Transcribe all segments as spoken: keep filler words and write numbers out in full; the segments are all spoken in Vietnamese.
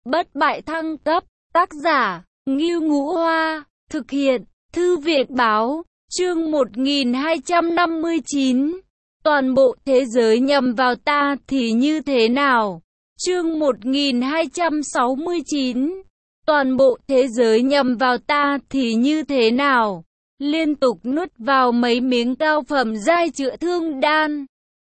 bất bại thăng cấp, tác giả, Ngưu Ngũ Hoa, thực hiện, Thư viện Báo, chương một nghìn hai trăm năm mươi chín. Toàn bộ thế giới nhằm vào ta thì như thế nào? Chương một nghìn hai trăm sáu mươi chín. Toàn bộ thế giới nhằm vào ta thì như thế nào? Liên tục nuốt vào mấy miếng cao phẩm giai chữa thương đan,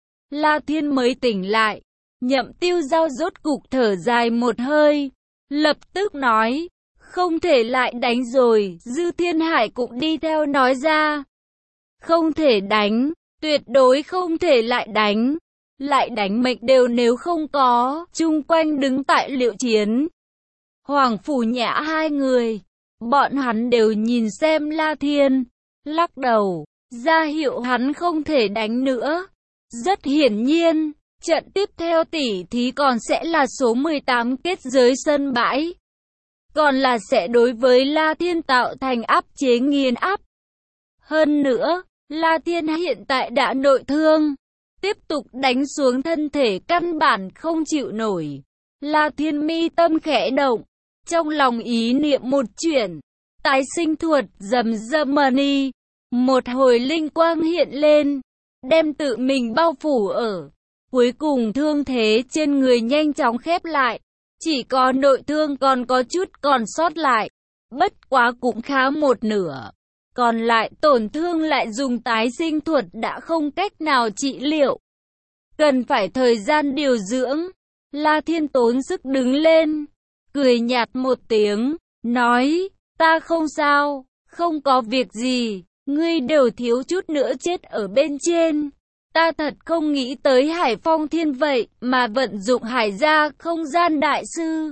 La Thiên mới tỉnh lại. Nhậm Tiêu Giao rốt cục thở dài một hơi, lập tức nói, không thể lại đánh rồi. Dư Thiên Hải cũng đi theo nói ra, không thể đánh, tuyệt đối không thể lại đánh, lại đánh mệnh đều nếu không có. Chung quanh đứng tại Liệu Chiến, Hoàng Phủ Nhã hai người, bọn hắn đều nhìn xem La Thiên, lắc đầu, ra hiệu hắn không thể đánh nữa. Rất hiển nhiên, trận tiếp theo tỉ thí còn sẽ là số mười tám kết giới sân bãi, còn là sẽ đối với La Thiên tạo thành áp chế nghiền áp. Hơn nữa, La Thiên hiện tại đã nội thương, tiếp tục đánh xuống thân thể căn bản không chịu nổi. La Thiên mi tâm khẽ động, trong lòng ý niệm một chuyển, tái sinh thuật rầm rầm mani, một hồi linh quang hiện lên, đem tự mình bao phủ ở. Cuối cùng thương thế trên người nhanh chóng khép lại, chỉ có nội thương còn có chút còn sót lại, bất quá cũng khá một nửa. Còn lại tổn thương lại dùng tái sinh thuật đã không cách nào trị liệu, cần phải thời gian điều dưỡng. La Thiên tốn sức đứng lên, cười nhạt một tiếng, nói, ta không sao, không có việc gì, ngươi đều thiếu chút nữa chết ở bên trên. Ta thật không nghĩ tới Hải Phong Thiên vậy mà vận dụng Hải gia không gian đại sư,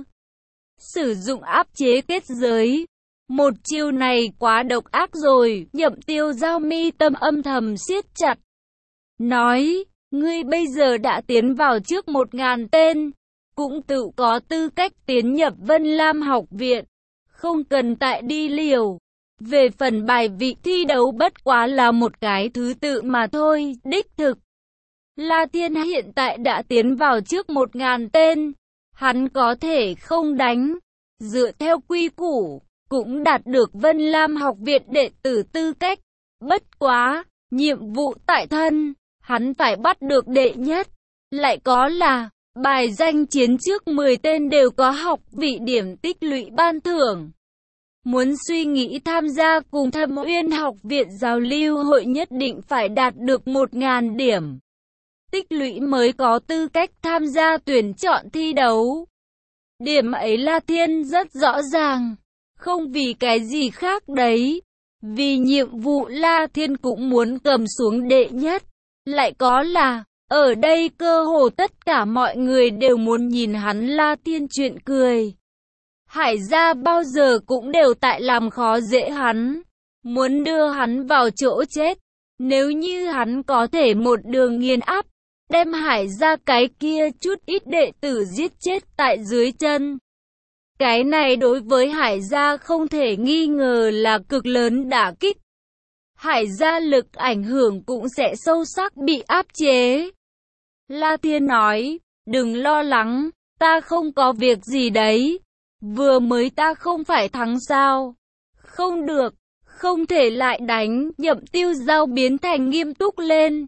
sử dụng áp chế kết giới. Một chiêu này quá độc ác rồi. Nhậm Tiêu Giao mi tâm âm thầm siết chặt, nói, ngươi bây giờ đã tiến vào trước một ngàn tên, cũng tự có tư cách tiến nhập Vân Lam học viện, không cần tại đi liều. Về phần bài vị thi đấu bất quá là một cái thứ tự mà thôi. Đích thực, La Thiên hiện tại đã tiến vào trước một ngàn tên, hắn có thể không đánh, dựa theo quy củ, cũng đạt được Vân Lam học viện đệ tử tư cách. Bất quá, nhiệm vụ tại thân, hắn phải bắt được đệ nhất, lại có là, bài danh chiến trước mười tên đều có học vị điểm tích lũy ban thưởng. Muốn suy nghĩ tham gia cùng Thâm Uyên học viện giao lưu hội nhất định phải đạt được một nghìn điểm tích lũy mới có tư cách tham gia tuyển chọn thi đấu. Điểm ấy La Thiên rất rõ ràng, không vì cái gì khác đấy. Vì nhiệm vụ La Thiên cũng muốn cầm xuống đệ nhất, lại có là, ở đây cơ hồ tất cả mọi người đều muốn nhìn hắn La Thiên chuyện cười. Hải gia bao giờ cũng đều tại làm khó dễ hắn, muốn đưa hắn vào chỗ chết. Nếu như hắn có thể một đường nghiền áp, đem Hải gia cái kia chút ít đệ tử giết chết tại dưới chân, cái này đối với Hải gia không thể nghi ngờ là cực lớn đả kích. Hải gia lực ảnh hưởng cũng sẽ sâu sắc bị áp chế. La Thiên nói, đừng lo lắng, ta không có việc gì đấy. Vừa mới ta không phải thắng sao? Không được, không thể lại đánh. Nhậm Tiêu Giao biến thành nghiêm túc lên.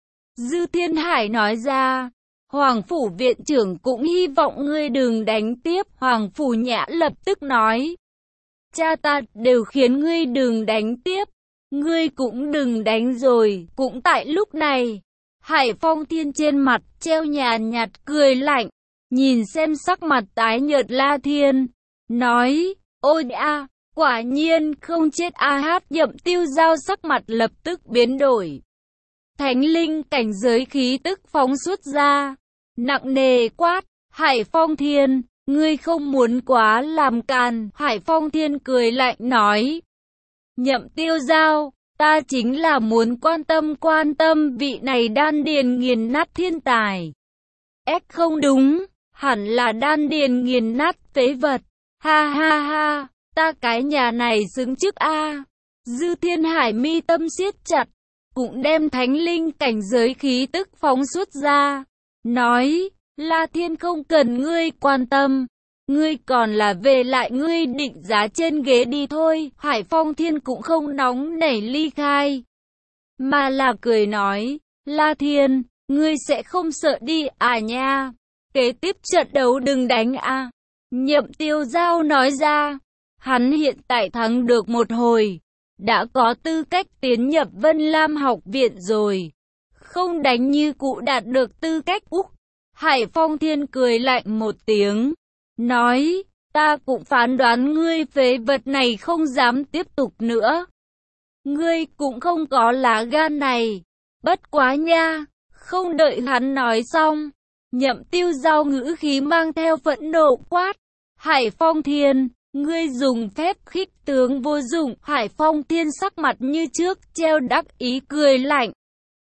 Dư Thiên Hải nói ra, Hoàng Phủ viện trưởng cũng hy vọng ngươi đừng đánh tiếp. Hoàng Phủ Nhã lập tức nói, cha ta đều khiến ngươi đừng đánh tiếp, ngươi cũng đừng đánh rồi. Cũng tại lúc này, Hải Phong Thiên trên mặt treo nhàn nhạt cười lạnh, nhìn xem sắc mặt tái nhợt La Thiên, nói, ôi a, quả nhiên không chết a hát. Nhậm Tiêu Giao sắc mặt lập tức biến đổi, thánh linh cảnh giới khí tức phóng xuất ra, nặng nề quát, Hải Phong Thiên, ngươi không muốn quá làm càn. Hải Phong Thiên cười lạnh nói, Nhậm Tiêu Giao, ta chính là muốn quan tâm quan tâm vị này đan điền nghiền nát thiên tài. Ếch không đúng, hẳn là đan điền nghiền nát phế vật. Ha ha ha, ta cái nhà này xứng chức a. Dư Thiên Hải mi tâm siết chặt, cũng đem thánh linh cảnh giới khí tức phóng xuất ra, nói, La Thiên không cần ngươi quan tâm, ngươi còn là về lại ngươi định giá trên ghế đi thôi. Hải Phong Thiên cũng không nóng nảy ly khai, mà là cười nói, La Thiên, ngươi sẽ không sợ đi à nha, kế tiếp trận đấu đừng đánh à. Nhậm Tiêu Giao nói ra, hắn hiện tại thắng được một hồi, đã có tư cách tiến nhập Vân Lam học viện rồi, không đánh như cụ đạt được tư cách úc. Hải Phong Thiên cười lạnh một tiếng, nói, ta cũng phán đoán ngươi phế vật này không dám tiếp tục nữa. Ngươi cũng không có lá gan này, bất quá nha. Không đợi hắn nói xong, Nhậm Tiêu Giao ngữ khí mang theo phẫn nộ quát, Hải Phong Thiên, ngươi dùng phép khích tướng vô dụng. Hải Phong Thiên sắc mặt như trước treo đắc ý cười lạnh,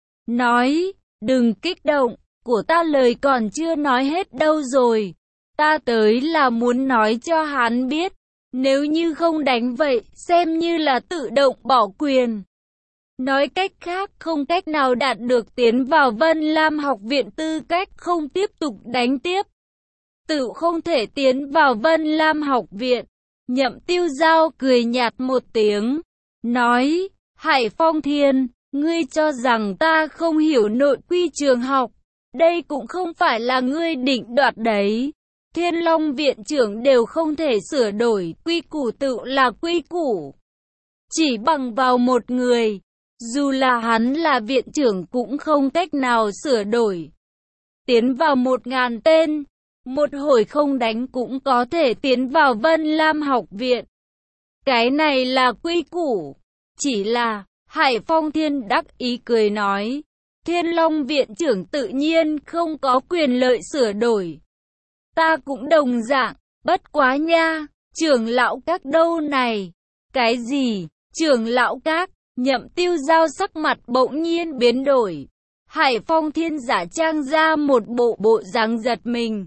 nói, đừng kích động, của ta lời còn chưa nói hết đâu rồi, ta tới là muốn nói cho hắn biết, nếu như không đánh vậy, xem như là tự động bỏ quyền. Nói cách khác, không cách nào đạt được tiến vào Vân Lam học viện tư cách, không tiếp tục đánh tiếp, tự không thể tiến vào Vân Lam học viện. Nhậm Tiêu Giao cười nhạt một tiếng, nói, Hải Phong Thiên, ngươi cho rằng ta không hiểu nội quy trường học, đây cũng không phải là ngươi định đoạt đấy. Thiên Long viện trưởng đều không thể sửa đổi, quy củ tự là quy củ. Chỉ bằng vào một người, dù là hắn là viện trưởng cũng không cách nào sửa đổi. Tiến vào một ngàn tên, một hồi không đánh cũng có thể tiến vào Vân Lam học viện. Cái này là quy củ. Chỉ là, Hải Phong Thiên đắc ý cười nói, Thiên Long viện trưởng tự nhiên không có quyền lợi sửa đổi. Ta cũng đồng dạng, bất quá nha, trưởng lão các đâu này. Cái gì, trưởng lão các? Nhậm Tiêu Giao sắc mặt bỗng nhiên biến đổi. Hải Phong Thiên giả trang ra một bộ bộ dáng giật mình,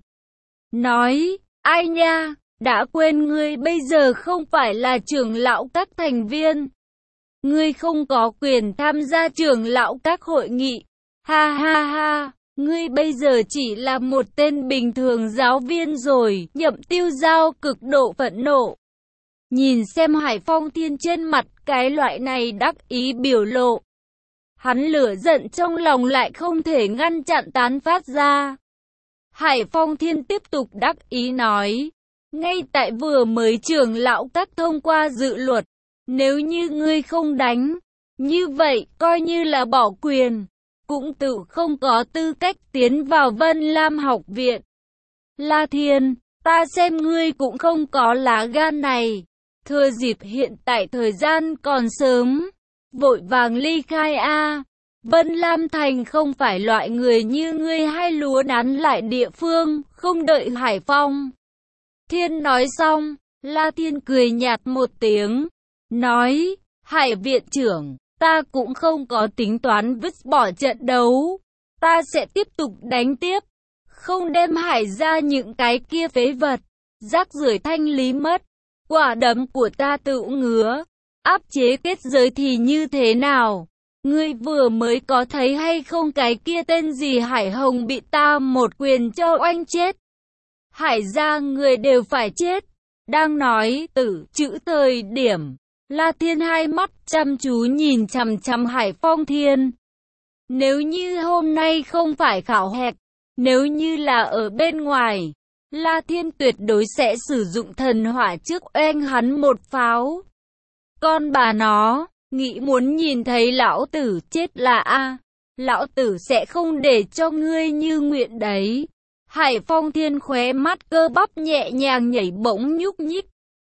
nói, ai nha, đã quên ngươi bây giờ không phải là trưởng lão các thành viên. Ngươi không có quyền tham gia trưởng lão các hội nghị. Ha ha ha, ngươi bây giờ chỉ là một tên bình thường giáo viên rồi. Nhậm Tiêu Giao cực độ phẫn nộ. Nhìn xem Hải Phong Thiên trên mặt cái loại này đắc ý biểu lộ, hắn lửa giận trong lòng lại không thể ngăn chặn tán phát ra. Hải Phong Thiên tiếp tục đắc ý nói, ngay tại vừa mới trưởng lão các thông qua dự luật, nếu như ngươi không đánh, như vậy coi như là bỏ quyền, cũng tự không có tư cách tiến vào Vân Lam học viện. La Thiên, ta xem ngươi cũng không có lá gan này. Thừa dịp hiện tại thời gian còn sớm, vội vàng ly khai a. Vân Lam Thành không phải loại người như ngươi hay lúa nắn lại địa phương, không đợi Hải Phong Thiên nói xong, La Thiên cười nhạt một tiếng, nói, Hải viện trưởng, ta cũng không có tính toán vứt bỏ trận đấu, ta sẽ tiếp tục đánh tiếp, không đem Hải ra những cái kia phế vật, rác rưởi thanh lý mất. Quả đấm của ta tự ngứa, áp chế kết giới thì như thế nào? Ngươi vừa mới có thấy hay không cái kia tên gì Hải Hồng bị ta một quyền cho oanh chết? Hải gia người đều phải chết. Đang nói tử chữ thời điểm, La Thiên hai mắt chăm chú nhìn chằm chằm Hải Phong Thiên. Nếu như hôm nay không phải khảo hạch, nếu như là ở bên ngoài, La Thiên tuyệt đối sẽ sử dụng thần hỏa trước oanh hắn một pháo. Con bà nó, nghĩ muốn nhìn thấy lão tử chết là a, lão tử sẽ không để cho ngươi như nguyện đấy. Hải Phong Thiên khóe mắt cơ bắp nhẹ nhàng nhảy bỗng nhúc nhích.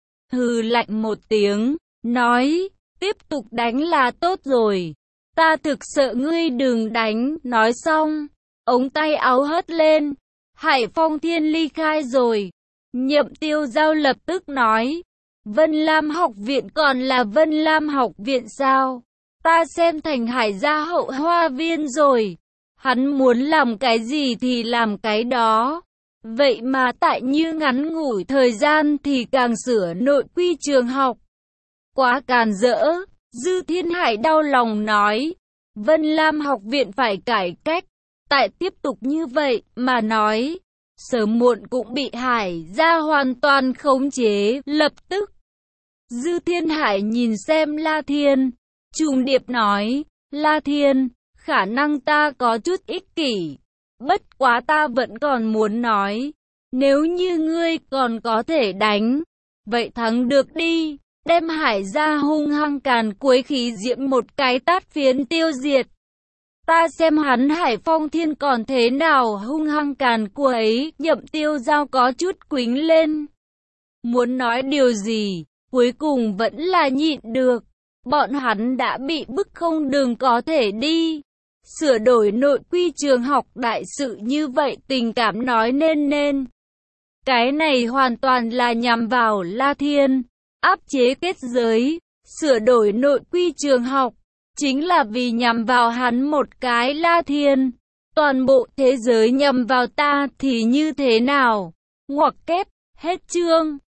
Hừ lạnh một tiếng, nói, tiếp tục đánh là tốt rồi. Ta thực sợ ngươi đừng đánh, nói xong, ống tay áo hất lên. Hải Phong Thiên ly khai rồi. Nhậm Tiêu Giao lập tức nói, Vân Lam học viện còn là Vân Lam học viện sao? Ta xem thành Hải gia hậu hoa viên rồi. Hắn muốn làm cái gì thì làm cái đó. Vậy mà tại như ngắn ngủi thời gian thì càng sửa nội quy trường học. Quá càn rỡ. Dư Thiên Hải đau lòng nói, Vân Lam học viện phải cải cách. Tại tiếp tục như vậy mà nói, sớm muộn cũng bị Hải gia hoàn toàn khống chế. Lập tức, Dư Thiên Hải nhìn xem La Thiên, trùng điệp nói, La Thiên, khả năng ta có chút ích kỷ, bất quá ta vẫn còn muốn nói, nếu như ngươi còn có thể đánh, vậy thắng được đi, đem Hải gia hung hăng càn quấy khí diễm một cái tát phiến tiêu diệt. Ta xem hắn Hải Phong Thiên còn thế nào hung hăng càn quấy. Nhậm Tiêu Giao có chút quính lên, muốn nói điều gì, cuối cùng vẫn là nhịn được. Bọn hắn đã bị bức không đường có thể đi. Sửa đổi nội quy trường học đại sự như vậy, tình cảm nói nên nên. Cái này hoàn toàn là nhằm vào La Thiên, áp chế kết giới, sửa đổi nội quy trường học, chính là vì nhằm vào hắn một cái. La Thiên, toàn bộ thế giới nhằm vào ta thì như thế nào? Ngoặc kép, hết chương.